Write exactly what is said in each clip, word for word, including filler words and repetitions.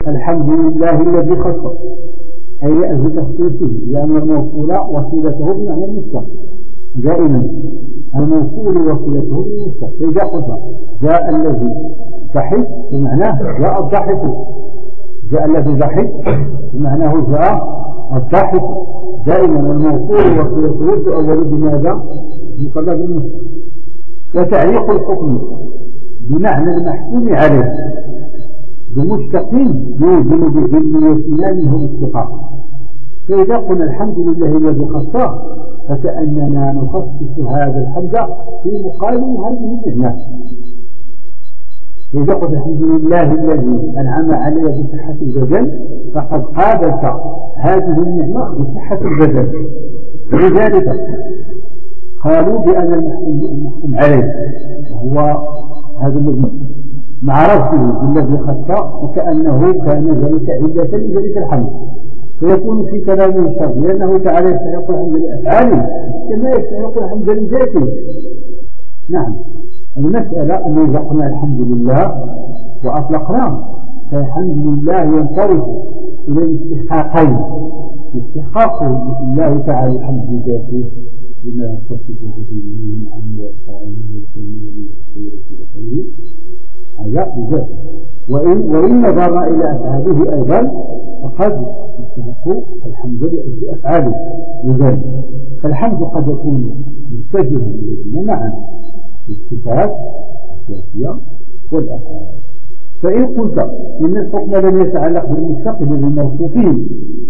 الحمد لله الذي خص أي لأجل تخصيصه، لأن الموصول وسيلته بمعنى المشتق دائما، الموصول وسيلته بالمشتق. فإذا قلت جاء الذي ضحك بمعناه جاء الضحك، جاء الذي ضحك بمعناه جاء الضحك دائما، الموصول وسيلته تؤول بماذا؟ بقدر المشتق. وتعليق الحكم بمعنى المحكوم عليه بمشتق يوزن بعلميتنا منه الاستحقاق. فإذا قلنا الحمد لله الذي خصه فكأننا نخصص هذا الحمد في مقابل هذه النعمة. إذا قلت الحمد لله الذي أنعم علي بصحة البدن فقد قابلت هذه النعمة بصحة البدن. ولذلك قالوا بأن المحكوم عليه وهو هذا الذي مع ربه الذي خصه وكأنه كان ذلك علة لذلك الحمد، فيكون في كلامه الشر لأنه تعالى يستحق الحمد لأفعاله كما يستحق الحمد لذاته. نعم، المسألة أن إذا قلنا الحمد لله وأطلقناه فالحمد لله ينصرف إلى الاستحقاقين، استحقاق الله تعالى الحمد لذاته بما يتصفه به من عمل وأفعاله والكلمة والخير هذا بذاته، وإن, وإن نظرنا إلى أفعاله أيضا فقد يستحق الحمد لأجل أفعاله لذلك. فالحمد قد يكون متجها إليهما معا الصفات الذاتية والأفعال. فإن قلت إن الحكم لم يتعلق بالمستقبل بالموصوفين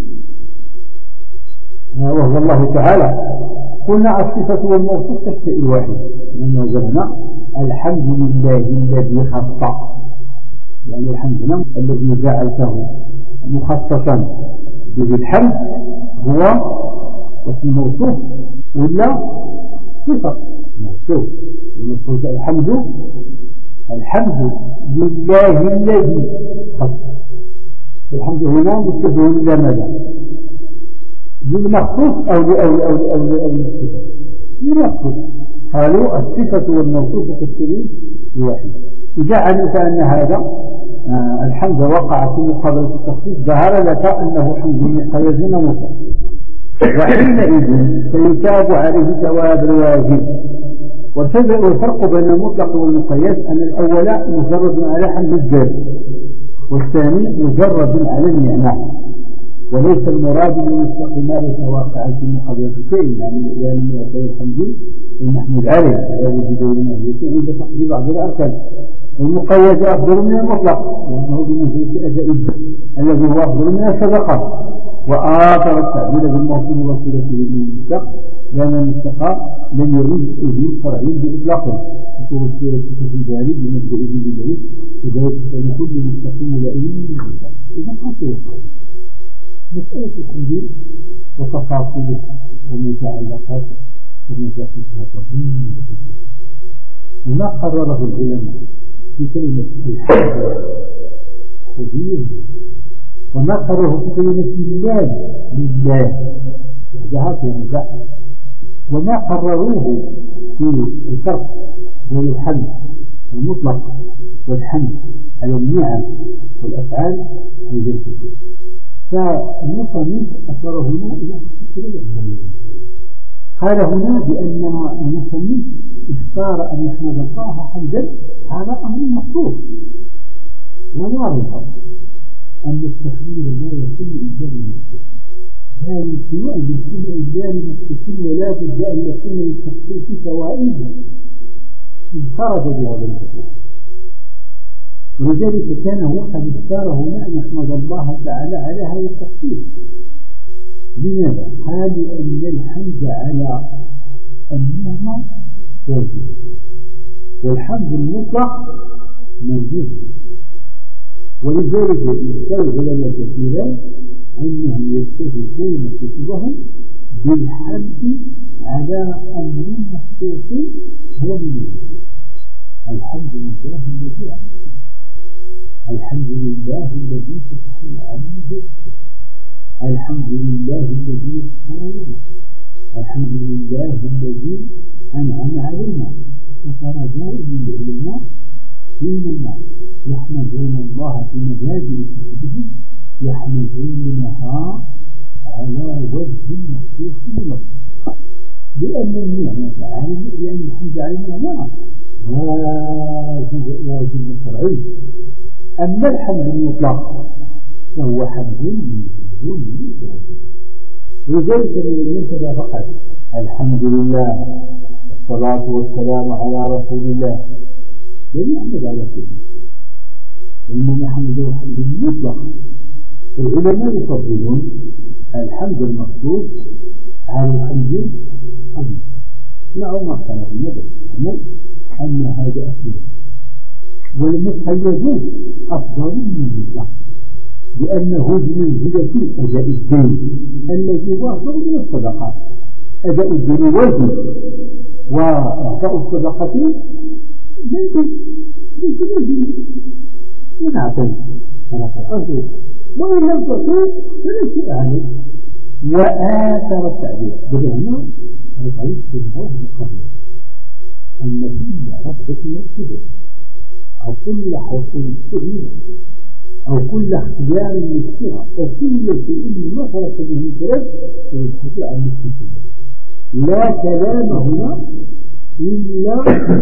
وهو الله تعالى قلنا الصفة والموصوف كالشيء واحد، من وجدنا الحمد لله الذي خص، يعني الحمد لله الذي جعلته مخصصا بالحمد هو اسم موصوف ولا صفة موصوف. ونقول الحمد الحمد لله الذي خص، الحمد هنا مستدعي إلى ماذا؟ للمخصوص أو لأول أو لأول أو للصفة للمخصوص. قالوا الصفة والموصوف كالشيء واحد. وجعلوا كأن هذا آه الحمد وقع في مقابلة التخصيص ظهر لك أنه حمد مقيد مطلق، وحينئذ سيتاب عليه ثواب الواجب. والفرق بين المطلق والمقيد أن الأول مجرد على حمد الجاد والثاني مجرد على النعمة، وليس المراد بالمطلق ما يتواقع في مقابلة شيء، يعني لأن يأتي الحمد المحمود عليه لا وجود لنا عند تقدير بعض الأركان. المقيد أفضل من المطلق لأنه بمنزلة أداء الذي هو أفضل من الصدقة. وآثر التعبير بالموصول وسيلته بالمشتق لأن المشتق لم يريد تجديد شرعي بإطلاقه، وهو السيرة في ذلك بمبدأ بالبعيد وذلك أن كل مستقيم ملائم من المشتق. إذا حصل مسألة الحمد وتفاصيله ومتعلقات ومجاهدها طبيعية وما قرره العلماء في كلمة الحمد كبير، وما قرره في كلمة الله لله وجهات ونزاع، وما قرروه في الفرق بين الحمد المطلق والحمد على النعم والأفعال الجسدية. فالمصنف أشار هنا إلى قال هنا بأن المصنف اختار أن يحمد الله حمدا على أمر مخصوص، ولا ريب أن التخيير لا يكون إنسان المسلم، لا يمكن أن يكون إنسان المسلم، ولا بد أن يكون للتخصيص فوائد إن خرج بهذا التخصيص. ولذلك كان هو قد اختار هنا أن يحمد الله تعالى على هذا التخصيص. لماذا؟ قالوا أن الحمد على النعمة واجب، والحمد المطلق موجود. ولذلك يستوى العلماء كثيرا أنهم يتفقون كتبهم بالحمد على أمر مخصوص هو من الحمد لله الذي الحمد لله الذي سبحانه عنه، الحمد لله الذي يسخرنا، الحمد لله الذي أنعم علينا. فكان جائز للعلماء حينما يحمدون الله في مجازر كتبهم لأن النعمة عين لأن الحمد عينها نعم واجب واجب شرعي. أما الحمد المطلق فهو حمد من لذلك المنتدى فقط الحمد لله والصلاة والسلام على رسول الله لم يحمد على سيدنا، إنما حمده حمد مطلق. العلماء يفضلون الحمد المخصوص على الحمد الحمد مع ما كان في النبي أن هذا أفضل، والمتخيزون أفضل من المطلق لأنه بمنزلة أداء الدين الذي هو أفضل من الصدقات. أداء الدين واجب وإعطاء الصدقة يمكن يمكن ونعتمد على الأرض وإن لم تكن فليس عليه. وآثر التعبير بالهنا القريب في الهوى قبل النبي ربك يكتبه أو كل حصول سبيلا أو كل اختيار مستوى أو كل شيء ما خلق به الكلام فيبحث عن مستوى. لا كلام هنا إلا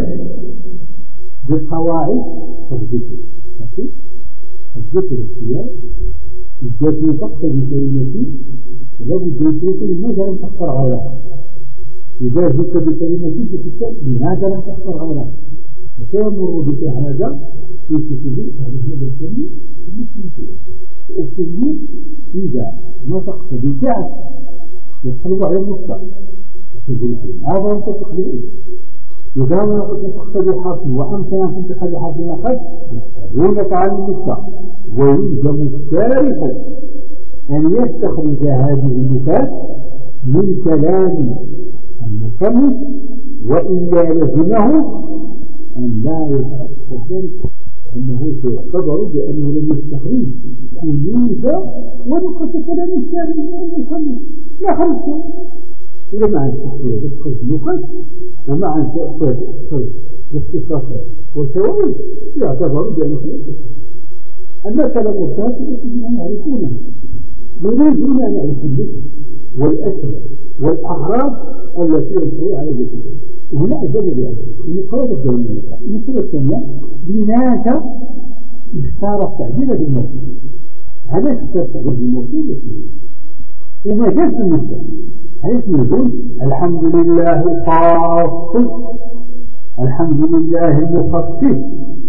بقواعد الذكر. الذكر الاختيار الذكر تقتضي كلمتي ولو الذكر لماذا لم تختار غيرها؟ إذا ذكر بكلمتي فتسأل لماذا لم تختار غيرها؟ فيمر بك هذا في كتب هذه الكلمة الأصول. إذا نطقت بالفعل يقلب على المصدر هذا أنت تقبله. إذا نطقت بالحرف وأمكن أن تنطق بحرف نقد يسألونك عن المصدر ويلزم الشارح أن يستخرج هذه النفات من كلام المصنف وإلا لزمه أن لا يتأكد أنه سيعتبر بأنه لم يستخرج كنوز ونقص كلام الشارع من المصنف لا خلص. إذا مع التحرير يدخل نقص ومع التأكد يدخل باختصاصات وسوائل يعتبر بأنه أما كلام الشارع يجب أن يعرفونه يريدون أن يعرفوا الذكر والأسر والأعراض التي ينشروا على الذكر. وهنا أجل بأسر المقاربة الدولية. المسألة الثانية لماذا اختار التعبير بالموصول؟ هذا اختار التعبير بالموصول وما جاء في المسألة حيث يقول الحمد لله الخاص الحمد لله المخصص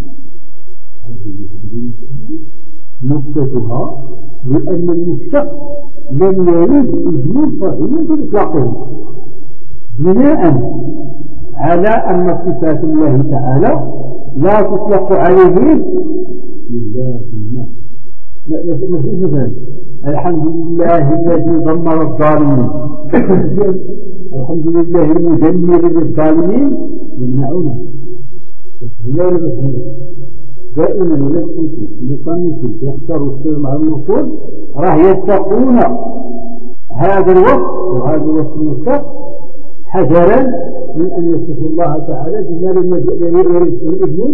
مبتدها لأن المشتق لم يريد إذن صحيح بإطلاقه بناء على أن صفات الله تعالى لا تطلق عليه لله لا فيه مثال الحمد لله الذي دمر الظالمين الحمد لله المدمر للظالمين يمنعونه لا يمنعونه دائما ولا تنسوا المصنفين يختاروا السلم على الوصول راه يتقون هذا الوصف وهذا الوصف المشتق حذرا من أن يصف الله تعالى بما لم يرد الإذن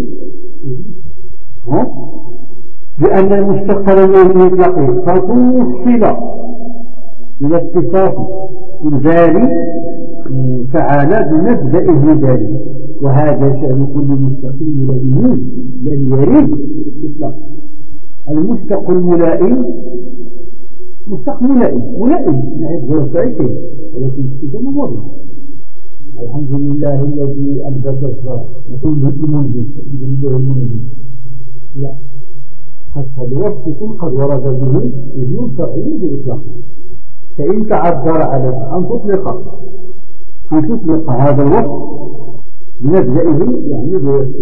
لأن المشتق لم يرد يطلقه فتوصل إلى اتصاف الباري تعالى بمبدأه ذلك وهذا شأن كل مستقيم ولئيم لم يرد الإطلاق. المشتق الملائم مشتق ملائم ملائم نعيد غير سعيكين ولكن السيدة ممرة الحمد لله الذي أنبت الصلاة يكون بالمنزل بالمنزل لا قد الوصف قد ورد به بدون تقييد بالإطلاق. فإن تعذر عليك أن تطلق أن تطلق هذا الوصف بمبدئه يعني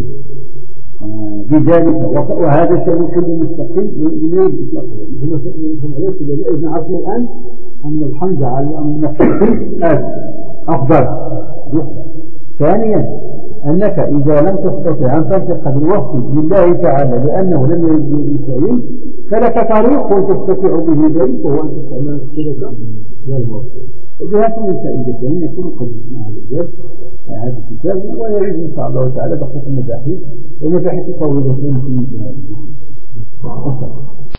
بذلك وهذا شيء كل مستقيم من الإطلاق. إذن عرفنا الآن أن الحمد على أن المستقيم أفضل. ثانيا أنك إذا لم تستطع أن تنطق بالوصف لله تعالى لأنه لم يرد بالإنسان فلك طريق تستطيع به ذلك وهو أن تستعمل الصلة والوصف. وبهذا المسائل يكون قد نسمع هذا هذا الكتاب ويريد إن شاء الله تعالى بقية المباحث ومباحث طويلة في المسائل.